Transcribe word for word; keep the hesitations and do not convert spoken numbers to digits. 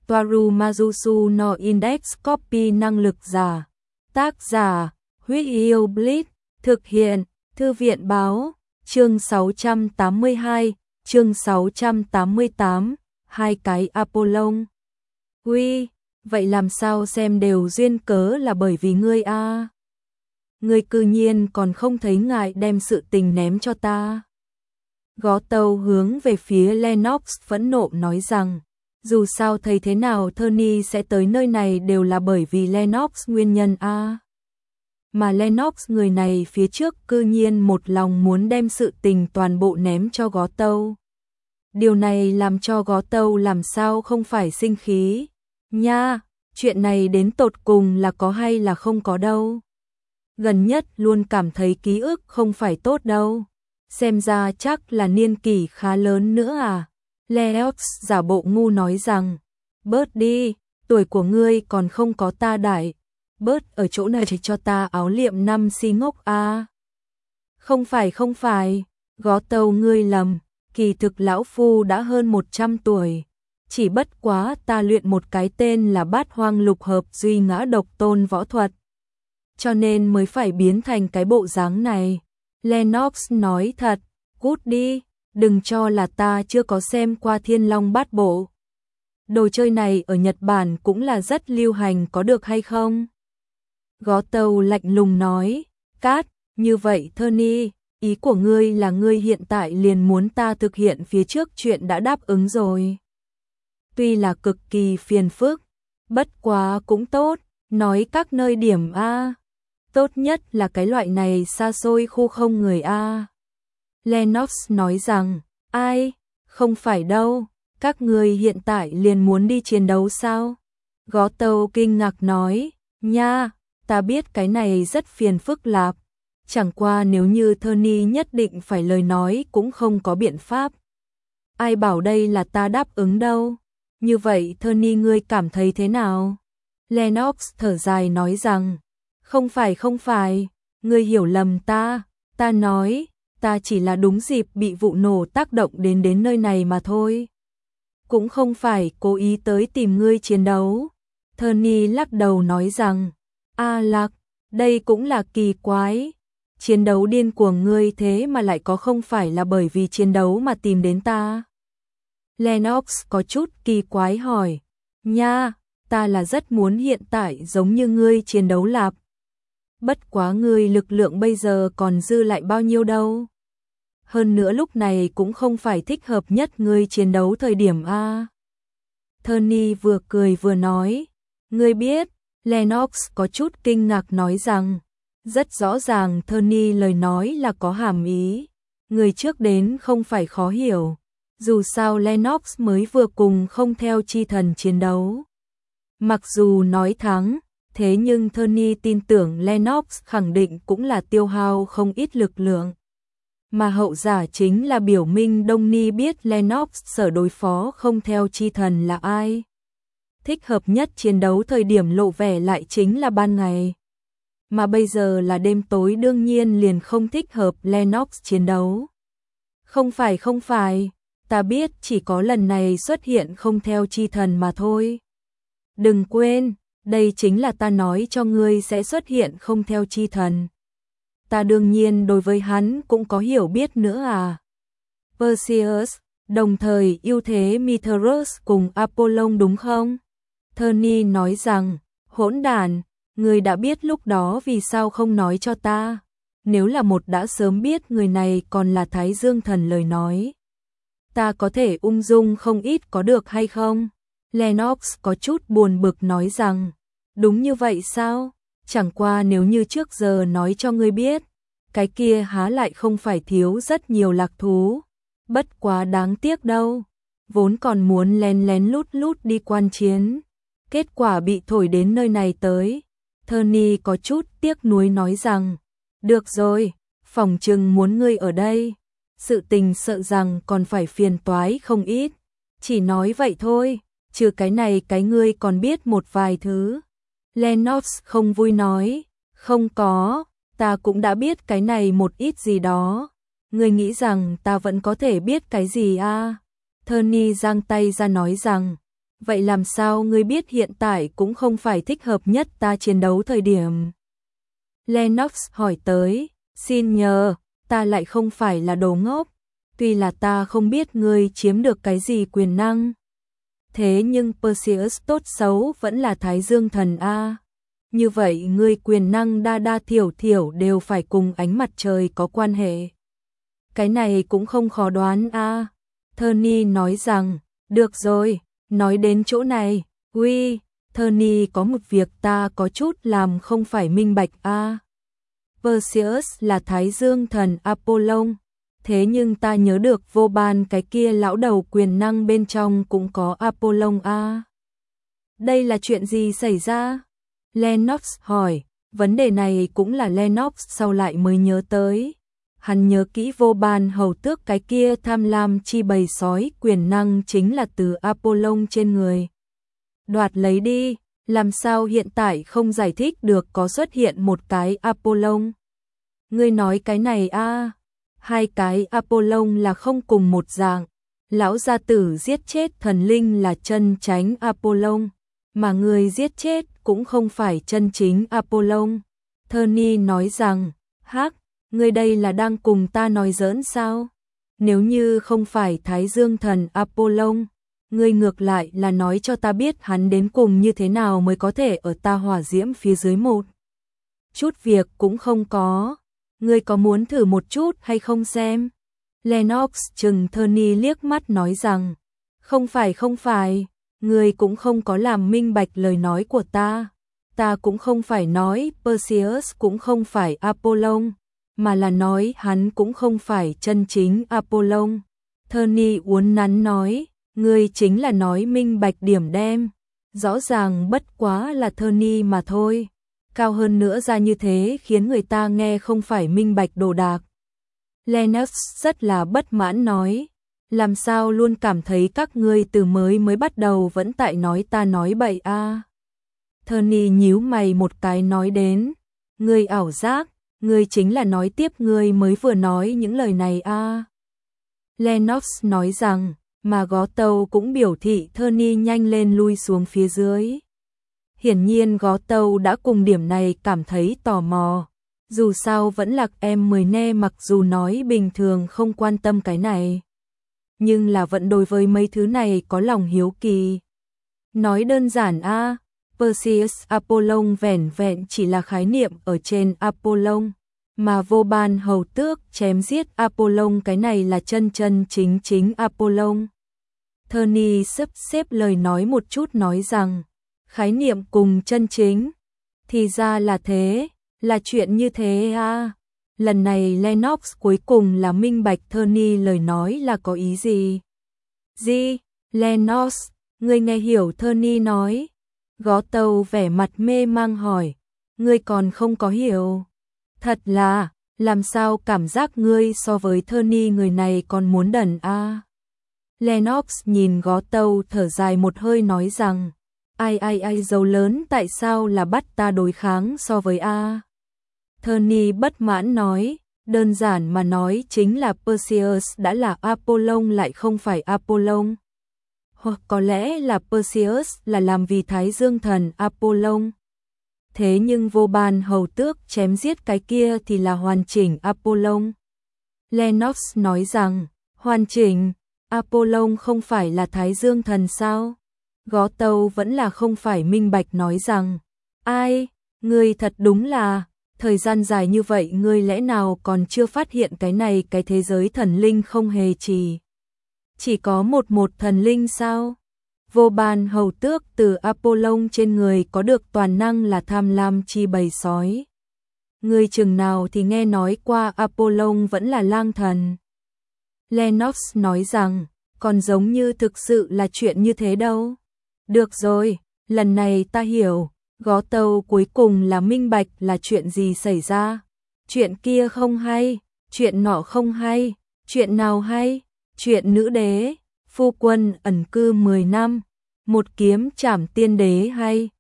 Toaru Majusu no Index Copy năng lực giả. Tác giả, Huyết Yêu Blitz, thực hiện, Thư viện báo, chương sáu trăm tám mươi hai, chương sáu trăm tám mươi tám, hai cái Apollon. Uy, vậy làm sao xem đều duyên cớ là bởi vì ngươi a? À? Ngươi cư nhiên còn không thấy ngại đem sự tình ném cho ta. Gó Tâu hướng về phía Lennox phẫn nộ nói rằng, dù sao thấy thế nào Tony sẽ tới nơi này đều là bởi vì Lennox nguyên nhân a. À. Mà Lennox người này phía trước cư nhiên một lòng muốn đem sự tình toàn bộ ném cho Gó Tâu. Điều này làm cho Gó Tâu làm sao không phải sinh khí. Nha, chuyện này đến tột cùng là có hay là không có đâu. Gần nhất luôn cảm thấy ký ức không phải tốt đâu. Xem ra chắc là niên kỷ khá lớn nữa à. Leox giả bộ ngu nói rằng, bớt đi, tuổi của ngươi còn không có ta đại. Bớt ở chỗ này cho ta áo liệm năm si ngốc a. À. Không phải không phải, Gó Tâu ngươi lầm, kỳ thực lão phu đã hơn một trăm tuổi. Chỉ bất quá ta luyện một cái tên là Bát Hoang Lục Hợp Duy Ngã Độc Tôn võ thuật. Cho nên mới phải biến thành cái bộ dáng này. Lennox nói thật, cút đi, đừng cho là ta chưa có xem qua Thiên Long Bát Bộ. Đồ chơi này ở Nhật Bản cũng là rất lưu hành có được hay không? Gó Tâu lạnh lùng nói, cát, như vậy Tony, ý của ngươi là ngươi hiện tại liền muốn ta thực hiện phía trước chuyện đã đáp ứng rồi. Tuy là cực kỳ phiền phức, bất quá cũng tốt, nói các nơi điểm A. Tốt nhất là cái loại này xa xôi khu không người A. Lennox nói rằng, ai, không phải đâu, các người hiện tại liền muốn đi chiến đấu sao? Gó Tâu kinh ngạc nói, nha, ta biết cái này rất phiền phức lạp, chẳng qua nếu như Tony nhất định phải lời nói cũng không có biện pháp. Ai bảo đây là ta đáp ứng đâu, như vậy Tony ngươi cảm thấy thế nào? Lennox thở dài nói rằng, không phải không phải, ngươi hiểu lầm ta, ta nói, ta chỉ là đúng dịp bị vụ nổ tác động đến đến nơi này mà thôi. Cũng không phải cố ý tới tìm ngươi chiến đấu. Tony lắc đầu nói rằng, a lạc, đây cũng là kỳ quái. Chiến đấu điên cuồng ngươi thế mà lại có không phải là bởi vì chiến đấu mà tìm đến ta. Lennox có chút kỳ quái hỏi, nha, ta là rất muốn hiện tại giống như ngươi chiến đấu lạp. Bất quá ngươi lực lượng bây giờ còn dư lại bao nhiêu đâu. Hơn nữa lúc này cũng không phải thích hợp nhất ngươi chiến đấu thời điểm A. Tony vừa cười vừa nói, ngươi biết, Lennox có chút kinh ngạc nói rằng, rất rõ ràng Tony lời nói là có hàm ý, người trước đến không phải khó hiểu, dù sao Lennox mới vừa cùng không theo chi thần chiến đấu. Mặc dù nói thắng, thế nhưng Tony tin tưởng Lennox khẳng định cũng là tiêu hao không ít lực lượng. Mà hậu giả chính là biểu minh Đông Ni biết Lennox sở đối phó không theo chi thần là ai. Thích hợp nhất chiến đấu thời điểm lộ vẻ lại chính là ban ngày. Mà bây giờ là đêm tối đương nhiên liền không thích hợp Lennox chiến đấu. Không phải không phải, ta biết chỉ có lần này xuất hiện không theo chi thần mà thôi. Đừng quên, đây chính là ta nói cho ngươi sẽ xuất hiện không theo chi thần. Ta đương nhiên đối với hắn cũng có hiểu biết nữa à. Perseus, đồng thời ưu thế Mithras cùng Apollon đúng không? Tony nói rằng, hỗn đản, ngươi đã biết lúc đó vì sao không nói cho ta. Nếu là một đã sớm biết người này còn là Thái Dương thần lời nói. Ta có thể ung dung không ít có được hay không? Lennox có chút buồn bực nói rằng, đúng như vậy sao? Chẳng qua nếu như trước giờ nói cho ngươi biết, cái kia há lại không phải thiếu rất nhiều lạc thú. Bất quá đáng tiếc đâu, vốn còn muốn lén lén lút lút đi quan chiến. Kết quả bị thổi đến nơi này tới. Tony có chút tiếc nuối nói rằng, được rồi, phỏng chừng muốn ngươi ở đây. Sự tình sợ rằng còn phải phiền toái không ít. Chỉ nói vậy thôi, trừ cái này cái ngươi còn biết một vài thứ. Lennox không vui nói, không có, ta cũng đã biết cái này một ít gì đó. Ngươi nghĩ rằng ta vẫn có thể biết cái gì à? Tony giang tay ra nói rằng, vậy làm sao ngươi biết hiện tại cũng không phải thích hợp nhất ta chiến đấu thời điểm? Lennox hỏi tới, xin nhờ, ta lại không phải là đồ ngốc, tuy là ta không biết ngươi chiếm được cái gì quyền năng. Thế nhưng Perseus tốt xấu vẫn là Thái Dương thần A. Như vậy ngươi quyền năng đa đa thiểu thiểu đều phải cùng ánh mặt trời có quan hệ. Cái này cũng không khó đoán A. Tony nói rằng, được rồi, nói đến chỗ này, uy, Tony có một việc ta có chút làm không phải minh bạch A. Perseus là Thái Dương thần Apollon, thế nhưng ta nhớ được vô ban cái kia lão đầu quyền năng bên trong cũng có Apollon A. Đây là chuyện gì xảy ra? Lennox hỏi, vấn đề này cũng là Lennox sau lại mới nhớ tới. Hắn nhớ kỹ vô ban hầu tước cái kia tham lam chi bầy sói quyền năng chính là từ Apollon trên người. Đoạt lấy đi, làm sao hiện tại không giải thích được có xuất hiện một cái Apollon? Ngươi nói cái này a, hai cái Apollon là không cùng một dạng. Lão gia tử giết chết thần linh là chân chánh Apollon, mà người giết chết cũng không phải chân chính Apollon. Tony nói rằng, hắc, ngươi đây là đang cùng ta nói giỡn sao? Nếu như không phải Thái Dương thần Apollon, ngươi ngược lại là nói cho ta biết hắn đến cùng như thế nào mới có thể ở ta hỏa diễm phía dưới một chút việc cũng không có. Ngươi có muốn thử một chút hay không xem? Lennox chừng Tony liếc mắt nói rằng, không phải không phải, ngươi cũng không có làm minh bạch lời nói của ta. Ta cũng không phải nói Perseus cũng không phải Apollon, mà là nói hắn cũng không phải chân chính Apollon. Tony uốn nắn nói, ngươi chính là nói minh bạch điểm đem. Rõ ràng bất quá là Tony mà thôi. Cao hơn nữa ra như thế khiến người ta nghe không phải minh bạch đồ đạc. Lennox rất là bất mãn nói, làm sao luôn cảm thấy các ngươi từ mới mới bắt đầu vẫn tại nói ta nói bậy a. À. Tony nhíu mày một cái nói đến, ngươi ảo giác, ngươi chính là nói tiếp ngươi mới vừa nói những lời này a. À. Lennox nói rằng, mà Gó Tâu cũng biểu thị Tony nhanh lên lui xuống phía dưới. Hiển nhiên Gó Tâu đã cùng điểm này cảm thấy tò mò. Dù sao vẫn là em mười ne mặc dù nói bình thường không quan tâm cái này. Nhưng là vẫn đối với mấy thứ này có lòng hiếu kỳ. Nói đơn giản a, à, Perseus Apollon vẻn vẹn chỉ là khái niệm ở trên Apollon. Mà vô ban hầu tước chém giết Apollon cái này là chân chân chính chính Apollon. Tony sắp xếp lời nói một chút nói rằng, khái niệm cùng chân chính. Thì ra là thế, là chuyện như thế à. Lần này Lennox cuối cùng là minh bạch Tony lời nói là có ý gì. Gì, Lennox, ngươi nghe hiểu Tony nói. Gó Tâu vẻ mặt mê mang hỏi, ngươi còn không có hiểu. Thật là, làm sao cảm giác ngươi so với Tony người này còn muốn đần a? À? Lennox nhìn Gó Tâu thở dài một hơi nói rằng, ai ai ai dấu lớn tại sao là bắt ta đối kháng so với A. Tony bất mãn nói, đơn giản mà nói chính là Perseus đã là Apollon lại không phải Apollon. Hoặc có lẽ là Perseus là làm vì Thái Dương thần Apollon. Thế nhưng vô ban hầu tước chém giết cái kia thì là hoàn chỉnh Apollon. Lennox nói rằng, hoàn chỉnh, Apollon không phải là Thái Dương thần sao? Gó Tâu vẫn là không phải minh bạch nói rằng, ai, ngươi thật đúng là, thời gian dài như vậy ngươi lẽ nào còn chưa phát hiện cái này cái thế giới thần linh không hề chỉ. Chỉ có một một thần linh sao? Vô ban hầu tước từ Apollon trên người có được toàn năng là tham lam chi bầy sói. Ngươi chừng nào thì nghe nói qua Apollon vẫn là lang thần. Lennox nói rằng, còn giống như thực sự là chuyện như thế đâu. Được rồi, lần này ta hiểu, Gó Tâu cuối cùng là minh bạch là chuyện gì xảy ra. Chuyện kia không hay, chuyện nọ không hay, chuyện nào hay, chuyện nữ đế, phu quân ẩn cư mười năm, một kiếm trảm tiên đế hay,